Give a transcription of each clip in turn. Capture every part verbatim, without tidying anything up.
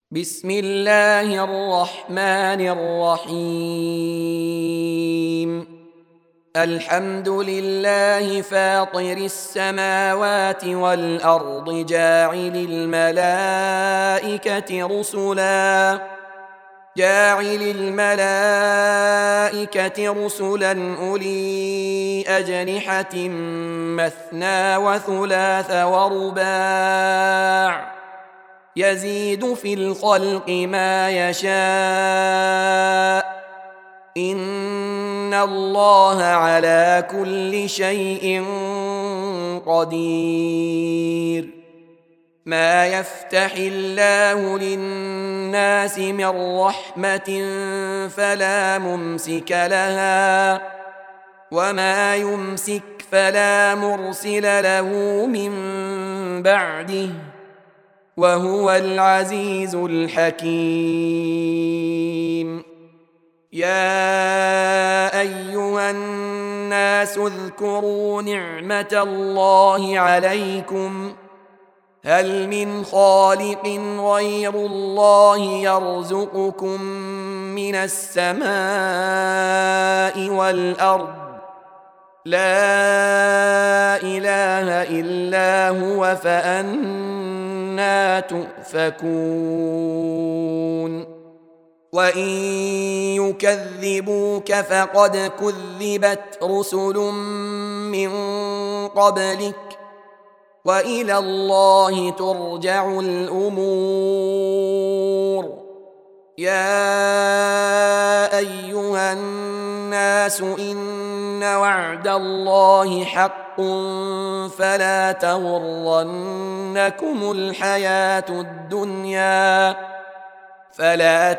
بسم الله الرحمن الرحيم. الحمد لله فاطر السماوات والأرض جاعل الملائكة رسلا جاعل الملائكة رسلا أولي أجنحة مثنى وثلاث ورباع يزيد في الخلق ما يشاء إن الله على كل شيء قدير. ما يفتح الله للناس من رحمة فلا ممسك لها وما يمسك فلا مرسل له من بعده وهو العزيز الحكيم. يا أيها الناس اذكروا نعمة الله عليكم هل من خالق غير الله يرزقكم من السماء والأرض لا إله إلا هو فأنى تؤفكون. وإن يكذبوك فقد كذبت رسل من قبلك وإلى الله ترجع الأمور. يا أيها الناس إن وعد الله حق فلا تغرنكم الحياة الدنيا فلا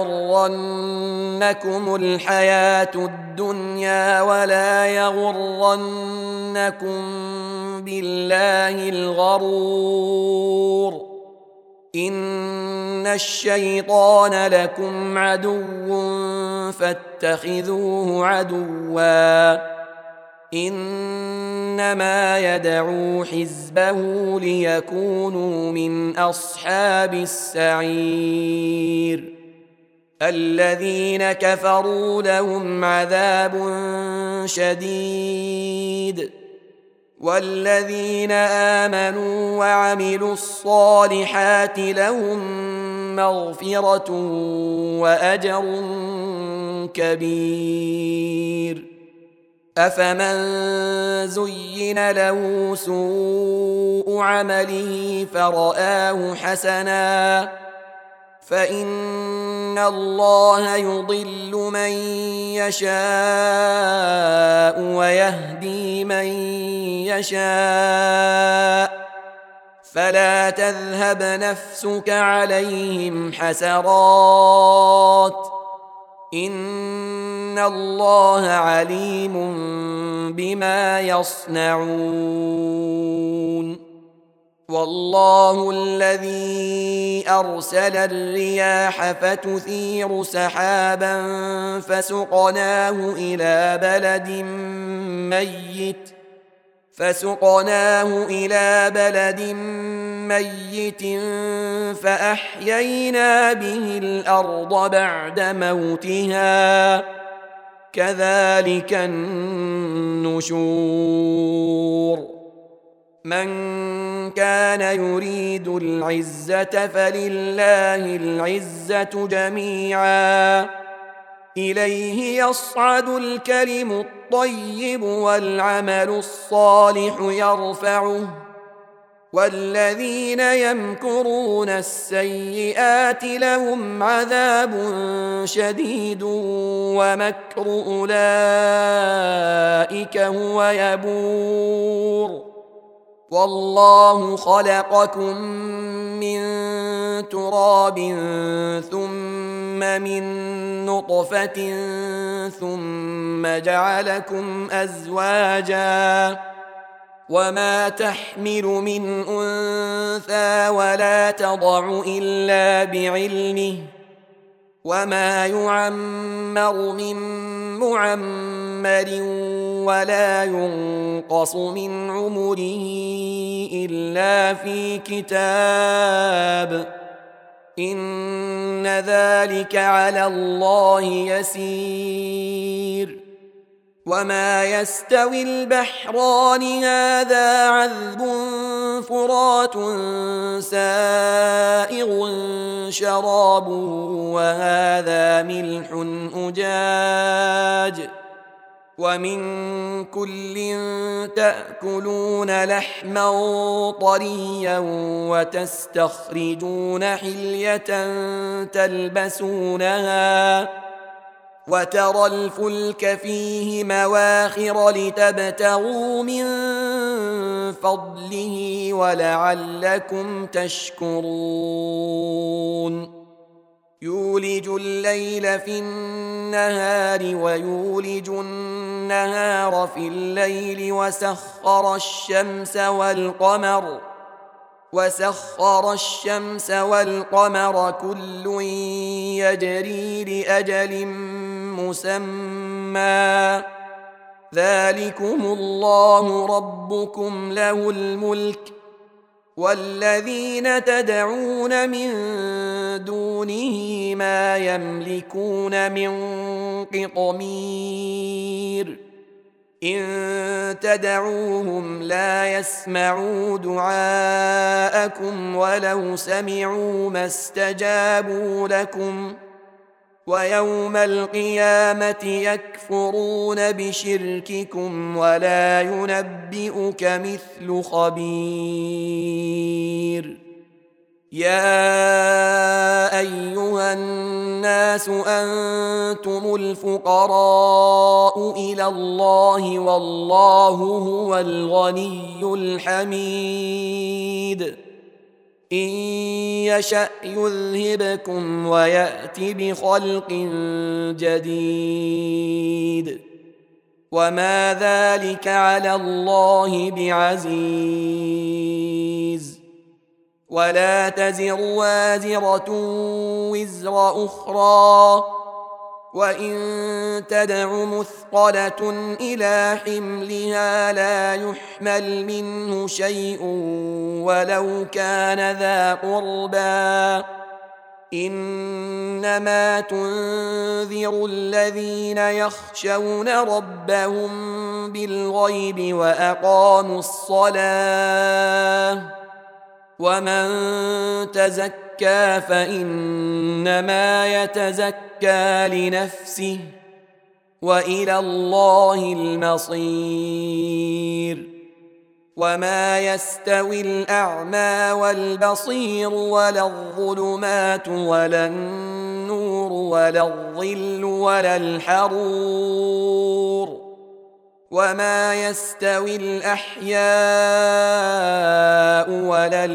تغرنكم الحياة الدنيا ولا يغرنكم بالله الغرور. إن الشيطان لكم عدو فاتخذوه عدوا إنما يدعو حزبه ليكونوا من أصحاب السعير. الذين كفروا لهم عذاب شديد والذين آمنوا وعملوا الصالحات لهم مغفرة وأجر كبير. أفمن زين له سوء عمله فرآه حسنا فإن الله يضل من يشاء ويهدي من يشاء فلا تذهب نفسك عليهم حسرات إن الله عليم بما يصنعون. والله الذي أرسل الرياح فتثير سحابا فسقناه إلى بلد ميت فسقناه إلى بلد ميت فأحيينا به الأرض بعد موتها كذلك النشور. من كان يريد العزة فلله العزة جميعا إليه يصعد الكلم الطيب والعمل الصالح يرفعه والذين يمكرون السيئات لهم عذاب شديد ومكر أولئك هو يبور. والله خلقكم من تراب ثم من نطفة ثم جعلكم أزواجا وما تحمل من أنثى ولا تضع إلا بعلمه وما يعمر من معمر ولا ينقص من عمره إلا في كتاب إن ذلك على الله يسير. وما يستوي البحران هذا عذب فرات سائغ شرابه وهذا ملح أجاج ومن كل تأكلون لحما طريا وتستخرجون حلية تلبسونها وترى الفلك فيه مواخر لتبتغوا من فضله ولعلكم تشكرون. يولج الليل في النهار ويولج النهار في الليل وسخر الشمس والقمر وسخر الشمس والقمر كل يجري لأجل مسمى ذلكم الله ربكم له الملك والذين تدعون من دونه ما يملكون من قطمير إن تدعوهم لا يسمعوا دعاءكم ولو سمعوا ما استجابوا لكم ويوم القيامة يكفرون بشرككم ولا ينبئك مثل خبير. يا أيها الناس أنتم الفقراء إلى الله والله هو الغني الحميد إن يشأ يذهبكم ويأت بخلق جديد وما ذلك على الله بعزيز. ولا تزر وازرة وزر أخرى وإن تدع مثقلة إلى حملها لا يحمل منه شيء ولو كان ذا قربى إنما تنذر الذين يخشون ربهم بالغيب وأقاموا الصلاة ومن تزكى فإنما يتزكى لنفسه وإلى الله المصير. وما يستوي الأعمى والبصير ولا الظلمات ولا النور ولا الظل ولا الحرور وما يستوي الأحياء ولا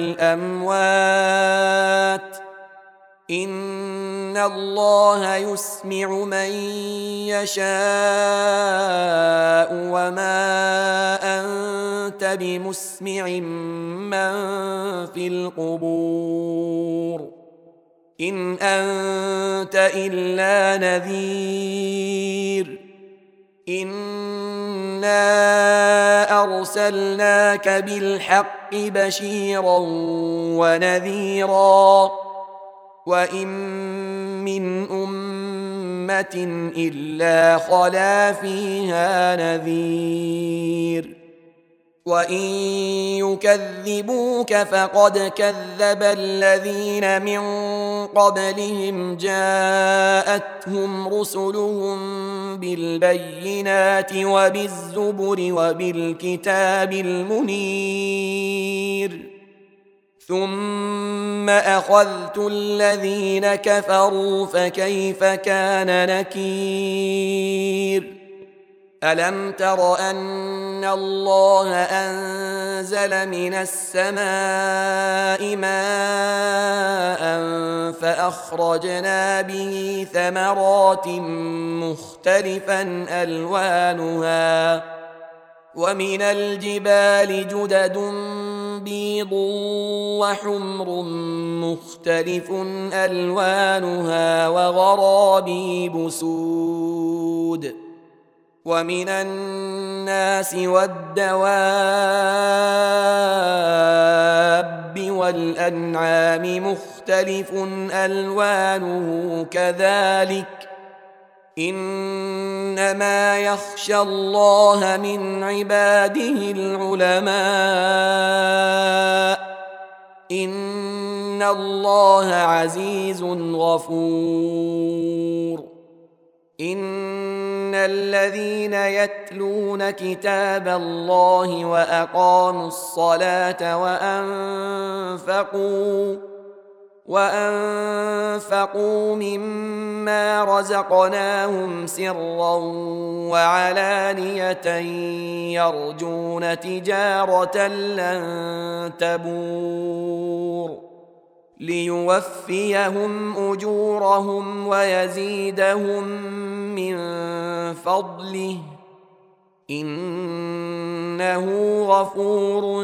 الأموات إن الله يسمع من يشاء وما أنت بمسمع من في القبور إن أنت إلا نذير إنا أرسلناك بالحق بشيرا ونذيرا وإن من أمة إلا خلا فيها نذير وإن يكذبوك فقد كذب الذين من قبلهم جاءتهم رسلهم بالبينات وبالزبر وبالكتاب المنير ثم أخذت الذين كفروا فكيف كان نكير. ألم تر أن الله أنزل من السماء ماء فأخرجنا به ثمرات مختلفا ألوانها ومن الجبال جدد بيض وحمر مختلف ألوانها وغرابيب سود ومن الناس والدواب والأنعام مختلف ألوانه كذلك إنما يخشى الله من عباده العلماء إن الله عزيز غفور إن الذين يتلون كتاب الله وأقاموا الصلاة وأنفقوا وأنفقوا مما رزقناهم سرا وعلانية يرجون تجارة لن تبور ليوفيهم أجورهم ويزيدهم من فضله إنه غفور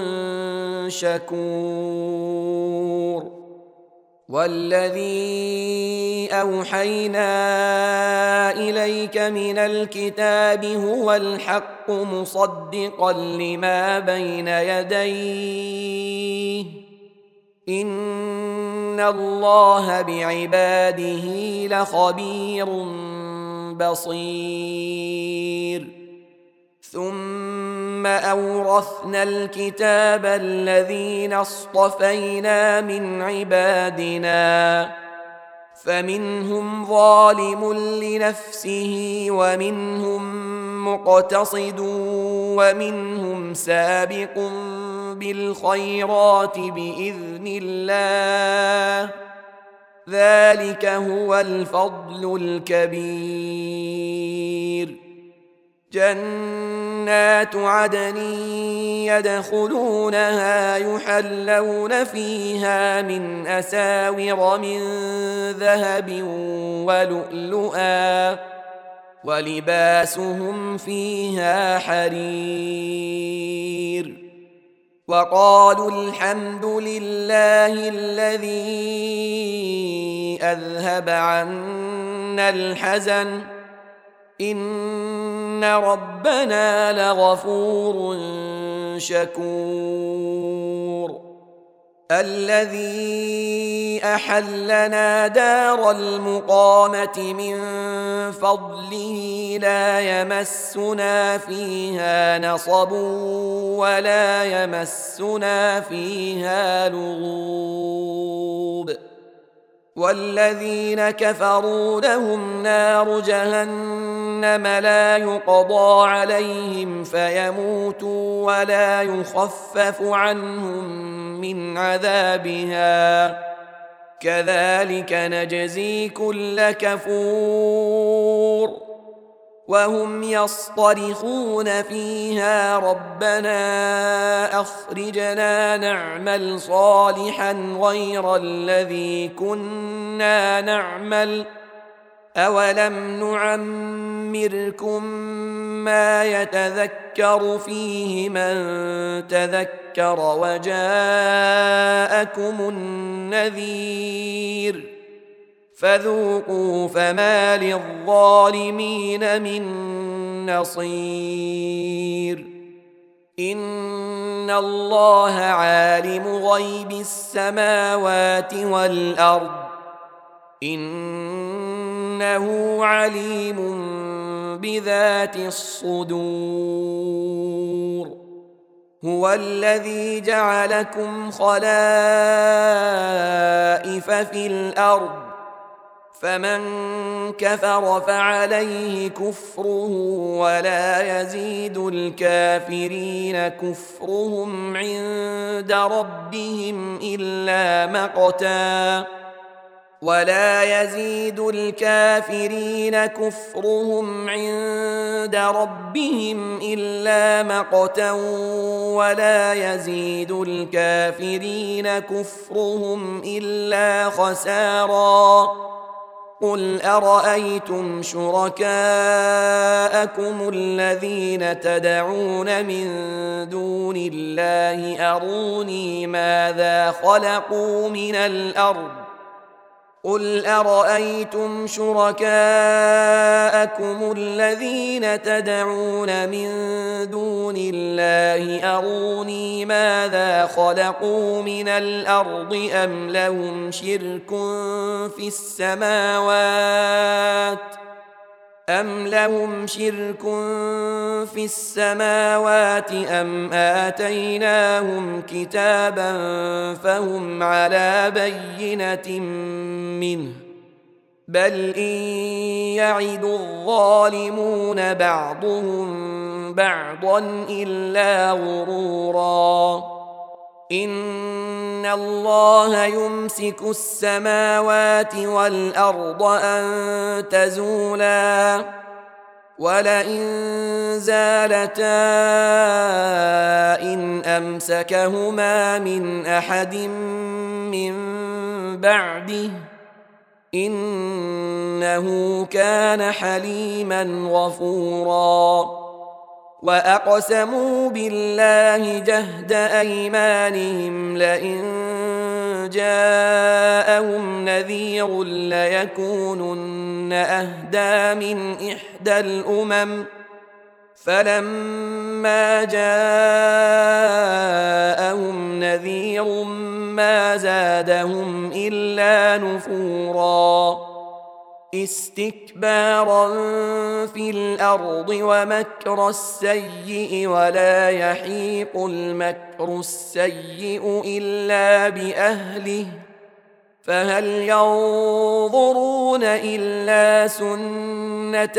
شكور والذي أوحينا إليك من الكتاب هو الحق مصدقا لما بين يديه إن الله بعباده لخبير بصير ثم أورثنا الكتاب الذين اصطفينا من عبادنا فمنهم ظالم لنفسه ومنهم مقتصد ومنهم سابق بالخيرات بإذن الله ذلك هو الفضل الكبير جنات عدن يدخلونها يحلون فيها من أساور من ذهب ولؤلؤا ولباسهم فيها حرير وقالوا الحمد لله الذي أذهب عنا الحزن إن ربنا لغفور شكور الذي أحلنا دار المقامة من فضله لا يمسنا فيها نصب ولا يمسنا فيها لغوب والذين كفروا لهم نار جهنم لا يقضى عليهم فيموتوا ولا يخفف عنهم من عذابها كذلك نجزي كل كفور وهم يصطرخون فيها ربنا أخرجنا نعمل صالحا غير الذي كنا نعمل أولم نعمركم ما يتذكر فيه من تذكر وجاءكم النذير فذوقوا فما للظالمين من نصير إن الله عالم غيب السماوات والأرض إنه عليم بذات الصدور هو الذي جعلكم خلائف في الأرض فمن كفر فعليه كفره ولا يزيد الكافرين كفرهم عند ربهم إلا مقتا ولا يزيد الكافرين كفرهم عند ربهم إلا مقتا ولا يزيد الكافرين كفرهم إلا خسارا قل أرأيتم شركاءكم الذين تدعون من دون الله أروني ماذا خلقوا من الأرض قل أرأيتم شركاءكم الذين تدعون من دون الله أروني ماذا خلقوا من الأرض أم لهم شرك في السماوات أم لهم شرك في السماوات أم آتيناهم كتابا فهم على بينة منه بل إن يعد الظالمون بعضهم بعضا إلا غرورا إن الله يمسك السماوات والأرض أن تزولا ولئن زالتا إن أمسكهما من أحد من بعده إنه كان حليما غفورا وأقسموا بالله جهد أيمانهم لئن جاءهم نذير ليكونن أهدى من إحدى الأمم فلما جاءهم نذير ما زادهم إلا نفورا استكبارا في الأرض ومكر السيء ولا يحيق المكر السيء إلا بأهله فهل ينظرون إلا سنة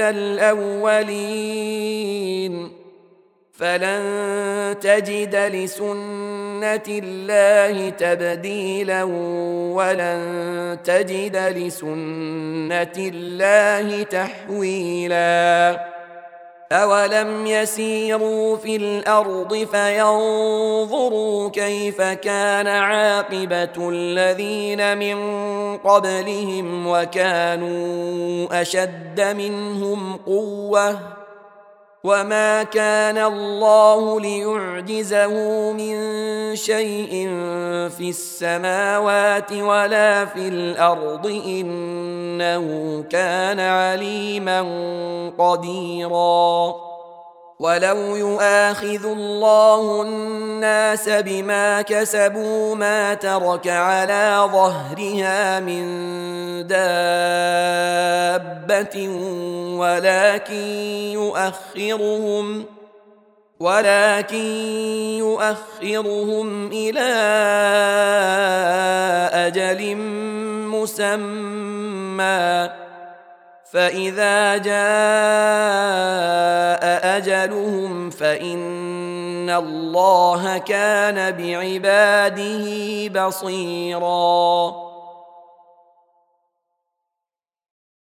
الأولين فلن تجد لسنة الله تبديلا ولن تجد لسنة الله تحويلا أولم يسيروا في الأرض فينظروا كيف كان عاقبة الذين من قبلهم وكانوا أشد منهم قوة وما كان الله ليعجزه من شيء في السماوات ولا في الأرض إنه كان عليما قديرا ولو يؤاخذ الله الناس بما كسبوا ما ترك على ظهرها من دابة ولكن يؤخرهم ولكن يؤخرهم إلى أجل مسمى فإذا جاء أجلهم فإن الله كان بعباده بصيراً